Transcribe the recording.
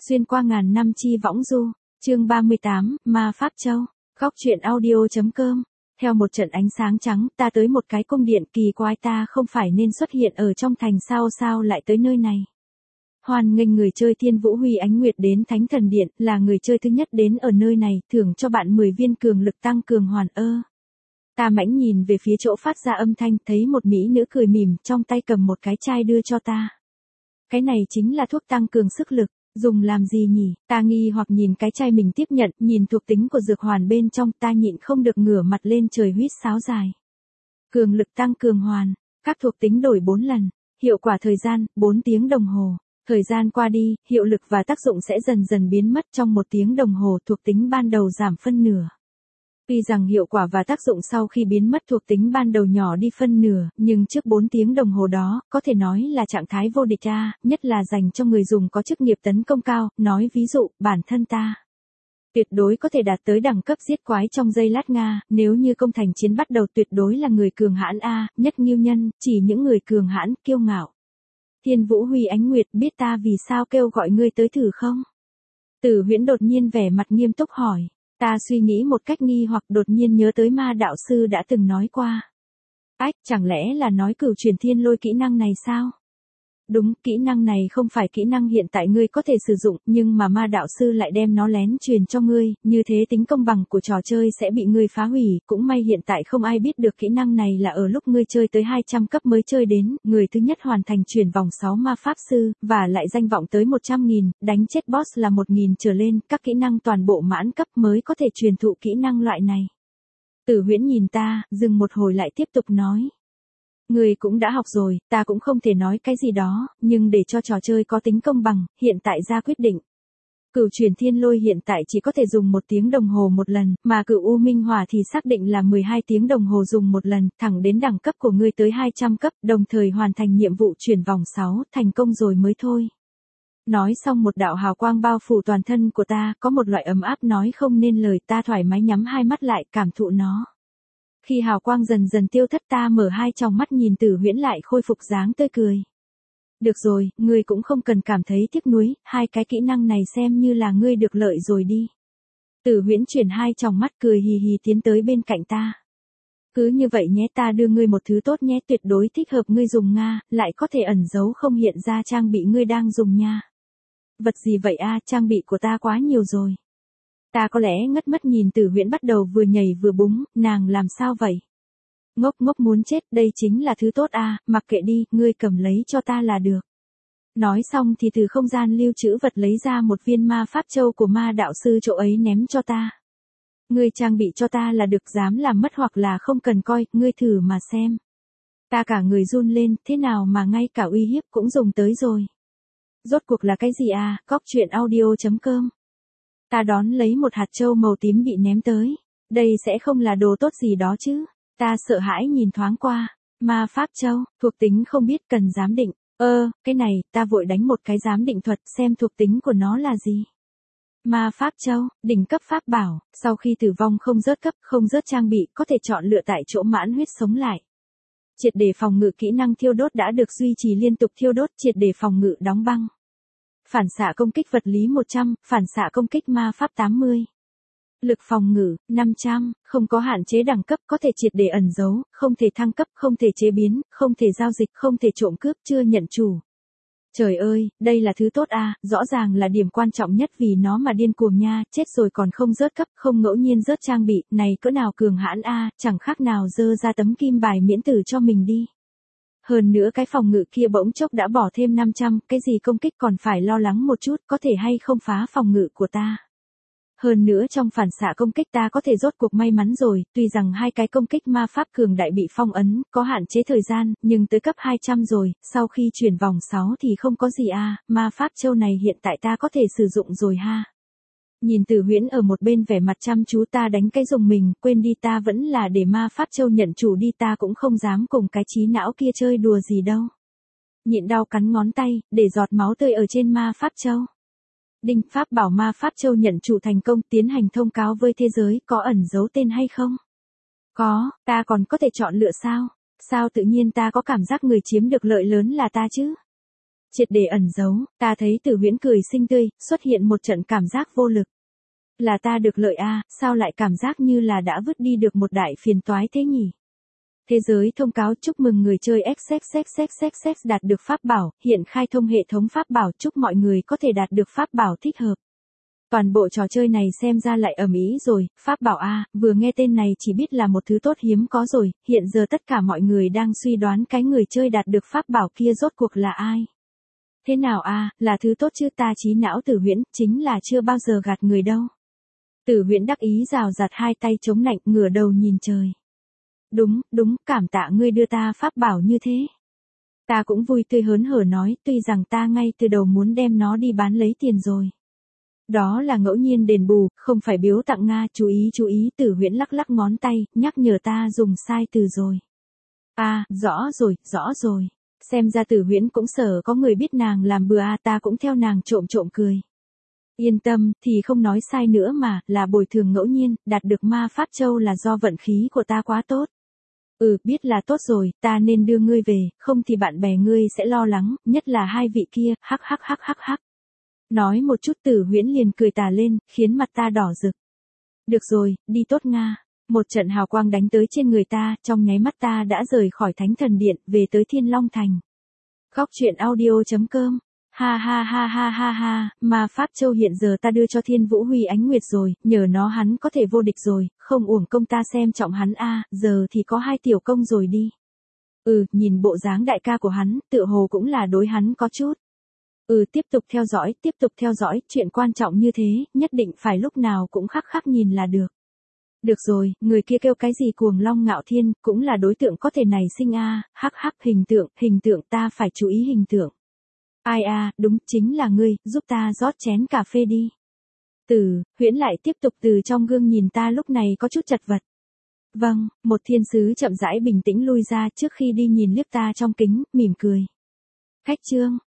Xuyên qua ngàn năm chi võng du, chương 38, Ma Pháp Châu, góc truyện audio.com. Theo một trận ánh sáng trắng, ta tới một cái cung điện kỳ quái, ta không phải nên xuất hiện ở trong thành sao lại tới nơi này. Hoan nghênh người chơi Thiên Vũ Huy Ánh Nguyệt đến Thánh Thần Điện, là người chơi thứ nhất đến ở nơi này, thưởng cho bạn 10 viên cường lực tăng cường hoàn ơ. Ta mãnh nhìn về phía chỗ phát ra âm thanh, thấy một mỹ nữ cười mỉm, trong tay cầm một cái chai đưa cho ta. Cái này chính là thuốc tăng cường sức lực, dùng làm gì nhỉ? Ta nghi hoặc nhìn cái chai mình tiếp nhận, nhìn thuộc tính của dược hoàn bên trong, ta nhịn không được ngửa mặt lên trời huýt sáo dài. Cường lực tăng cường hoàn, các thuộc tính đổi 4 lần, hiệu quả thời gian, 4 tiếng đồng hồ. Thời gian qua đi, hiệu lực và tác dụng sẽ dần dần biến mất trong 1 tiếng đồng hồ, thuộc tính ban đầu giảm phân nửa. Tuy rằng hiệu quả và tác dụng sau khi biến mất thuộc tính ban đầu nhỏ đi phân nửa, nhưng trước 4 tiếng đồng hồ đó, có thể nói là trạng thái vô địch nhất là dành cho người dùng có chức nghiệp tấn công cao, nói ví dụ, bản thân ta. Tuyệt đối có thể đạt tới đẳng cấp giết quái trong giây lát Nga, nếu như công thành chiến bắt đầu tuyệt đối là người cường hãn nhất nghiêu nhân, chỉ những người cường hãn, kiêu ngạo. Thiên Vũ Huy Ánh Nguyệt, biết ta vì sao kêu gọi ngươi tới thử không? Tử Huyễn đột nhiên vẻ mặt nghiêm túc hỏi. Ta suy nghĩ một cách nghi hoặc đột nhiên nhớ tới Ma đạo sư đã từng nói qua. Chẳng lẽ là nói cửu truyền thiên lôi kỹ năng này sao? Đúng, kỹ năng này không phải kỹ năng hiện tại ngươi có thể sử dụng, nhưng mà Ma đạo sư lại đem nó lén truyền cho ngươi, như thế tính công bằng của trò chơi sẽ bị ngươi phá hủy, cũng may hiện tại không ai biết được kỹ năng này là ở lúc ngươi chơi tới 200 cấp mới chơi đến, người thứ nhất hoàn thành chuyển vòng 6 ma pháp sư, và lại danh vọng tới 100.000, đánh chết boss là 1.000 trở lên, các kỹ năng toàn bộ mãn cấp mới có thể truyền thụ kỹ năng loại này. Tử Huyễn nhìn ta, dừng một hồi lại tiếp tục nói. Người cũng đã học rồi, ta cũng không thể nói cái gì đó, nhưng để cho trò chơi có tính công bằng, hiện tại ra quyết định. Cửu truyền thiên lôi hiện tại chỉ có thể dùng 1 tiếng đồng hồ một lần, mà cửu U Minh Hỏa thì xác định là 12 tiếng đồng hồ dùng một lần, thẳng đến đẳng cấp của ngươi tới 200 cấp, đồng thời hoàn thành nhiệm vụ chuyển vòng 6, thành công rồi mới thôi. Nói xong một đạo hào quang bao phủ toàn thân của ta, có một loại ấm áp nói không nên lời, ta thoải mái nhắm hai mắt lại, cảm thụ nó. Khi hào quang dần dần tiêu thất ta mở hai tròng mắt nhìn Tử Huyễn lại khôi phục dáng tươi cười. Được rồi, ngươi cũng không cần cảm thấy tiếc nuối, hai cái kỹ năng này xem như là ngươi được lợi rồi đi. Tử Huyễn chuyển hai tròng mắt cười hì hì tiến tới bên cạnh ta. Cứ như vậy nhé, ta đưa ngươi một thứ tốt nhé, tuyệt đối thích hợp ngươi dùng Nga, lại có thể ẩn giấu không hiện ra trang bị ngươi đang dùng nha. Vật gì vậy trang bị của ta quá nhiều rồi. Ta có lẽ ngất mất nhìn Tử Huyễn bắt đầu vừa nhảy vừa búng, nàng làm sao vậy? Ngốc muốn chết, đây chính là thứ tốt mặc kệ đi, ngươi cầm lấy cho ta là được. Nói xong thì từ không gian lưu trữ vật lấy ra một viên ma pháp châu của Ma đạo sư chỗ ấy ném cho ta. Ngươi trang bị cho ta là được, dám làm mất hoặc là không cần coi, ngươi thử mà xem. Ta cả người run lên, thế nào mà ngay cả uy hiếp cũng dùng tới rồi. Rốt cuộc là cái gì góc truyện audio.com. Ta đón lấy một hạt châu màu tím bị ném tới. Đây sẽ không là đồ tốt gì đó chứ. Ta sợ hãi nhìn thoáng qua. Ma pháp châu, thuộc tính không biết, cần giám định. Cái này, ta vội đánh một cái giám định thuật xem thuộc tính của nó là gì. Ma pháp châu, đỉnh cấp pháp bảo, sau khi tử vong không rớt cấp, không rớt trang bị, có thể chọn lựa tại chỗ mãn huyết sống lại. Triệt để phòng ngự, kỹ năng thiêu đốt đã được duy trì liên tục thiêu đốt, triệt để phòng ngự đóng băng. Phản xạ công kích vật lý 100, phản xạ công kích ma pháp 80. Lực phòng ngự 500, không có hạn chế đẳng cấp, có thể triệt để ẩn giấu, không thể thăng cấp, không thể chế biến, không thể giao dịch, không thể trộm cướp, chưa nhận chủ. Trời ơi, đây là thứ tốt rõ ràng là điểm quan trọng nhất vì nó mà điên cuồng nha, chết rồi còn không rớt cấp, không ngẫu nhiên rớt trang bị, này cỡ nào cường hãn chẳng khác nào dơ ra tấm kim bài miễn tử cho mình đi. Hơn nữa cái phòng ngự kia bỗng chốc đã bỏ thêm 500, cái gì công kích còn phải lo lắng một chút, có thể hay không phá phòng ngự của ta. Hơn nữa trong phản xạ công kích ta có thể rốt cuộc may mắn rồi, tuy rằng hai cái công kích ma pháp cường đại bị phong ấn, có hạn chế thời gian, nhưng tới cấp 200 rồi, sau khi chuyển vòng 6 thì không có gì ma pháp châu này hiện tại ta có thể sử dụng rồi ha. Nhìn Tử Huyễn ở một bên vẻ mặt chăm chú, ta đánh cái dùng mình, quên đi, ta vẫn là để ma pháp châu nhận chủ đi, ta cũng không dám cùng cái trí não kia chơi đùa gì đâu. Nhịn đau cắn ngón tay, để giọt máu tươi ở trên ma pháp châu. Đinh, pháp bảo ma pháp châu nhận chủ thành công, tiến hành thông cáo với thế giới, có ẩn giấu tên hay không? Có, ta còn có thể chọn lựa sao? Sao tự nhiên ta có cảm giác người chiếm được lợi lớn là ta chứ? triệt để ẩn giấu, ta thấy Tử Huyễn cười xinh tươi, xuất hiện một trận cảm giác vô lực. Là ta được lợi sao lại cảm giác như là đã vứt đi được một đại phiền toái thế nhỉ? Thế giới thông cáo chúc mừng người chơi XXXXXX đạt được pháp bảo, hiện khai thông hệ thống pháp bảo, chúc mọi người có thể đạt được pháp bảo thích hợp. Toàn bộ trò chơi này xem ra lại ầm ĩ rồi, pháp bảo vừa nghe tên này chỉ biết là một thứ tốt hiếm có rồi, hiện giờ tất cả mọi người đang suy đoán cái người chơi đạt được pháp bảo kia rốt cuộc là ai. Thế nào là thứ tốt chứ, ta trí não Tử Huyễn, chính là chưa bao giờ gạt người đâu. Tử Huyễn đắc ý rào rạt hai tay chống nạnh, ngửa đầu nhìn trời. Đúng, cảm tạ ngươi đưa ta pháp bảo như thế. Ta cũng vui tươi hớn hở nói, tuy rằng ta ngay từ đầu muốn đem nó đi bán lấy tiền rồi. Đó là ngẫu nhiên đền bù, không phải biếu tặng Nga, chú ý, Tử Huyễn lắc lắc ngón tay, nhắc nhở ta dùng sai từ rồi. Rõ rồi. Xem ra Tử Huyễn cũng sợ có người biết nàng làm bừa ta cũng theo nàng trộm cười. Yên tâm, thì không nói sai nữa mà, là bồi thường ngẫu nhiên, đạt được ma pháp châu là do vận khí của ta quá tốt. Biết là tốt rồi, ta nên đưa ngươi về, không thì bạn bè ngươi sẽ lo lắng, nhất là hai vị kia, hắc. Nói một chút Tử Huyễn liền cười tà lên, khiến mặt ta đỏ rực. Được rồi, đi tốt Nga. Một trận hào quang đánh tới trên người ta, trong nháy mắt ta đã rời khỏi Thánh Thần Điện, về tới Thiên Long Thành. Góc truyện audio.com. Ha, ma pháp châu hiện giờ ta đưa cho Thiên Vũ Huy Ánh Nguyệt rồi, nhờ nó hắn có thể vô địch rồi, không uổng công ta xem trọng hắn giờ thì có 2 tiểu công rồi đi. Nhìn bộ dáng đại ca của hắn, tựa hồ cũng là đối hắn có chút. Tiếp tục theo dõi, chuyện quan trọng như thế, nhất định phải lúc nào cũng khắc nhìn là được. Được rồi, người kia kêu cái gì Cuồng Long Ngạo Thiên, cũng là đối tượng có thể nảy sinh hắc, hình tượng ta phải chú ý hình tượng. Ai đúng, chính là ngươi, giúp ta rót chén cà phê đi. Tử Huyễn lại tiếp tục từ trong gương nhìn ta lúc này có chút chật vật. Vâng, một thiên sứ chậm rãi bình tĩnh lui ra trước khi đi nhìn liếc ta trong kính, mỉm cười. Khách trương,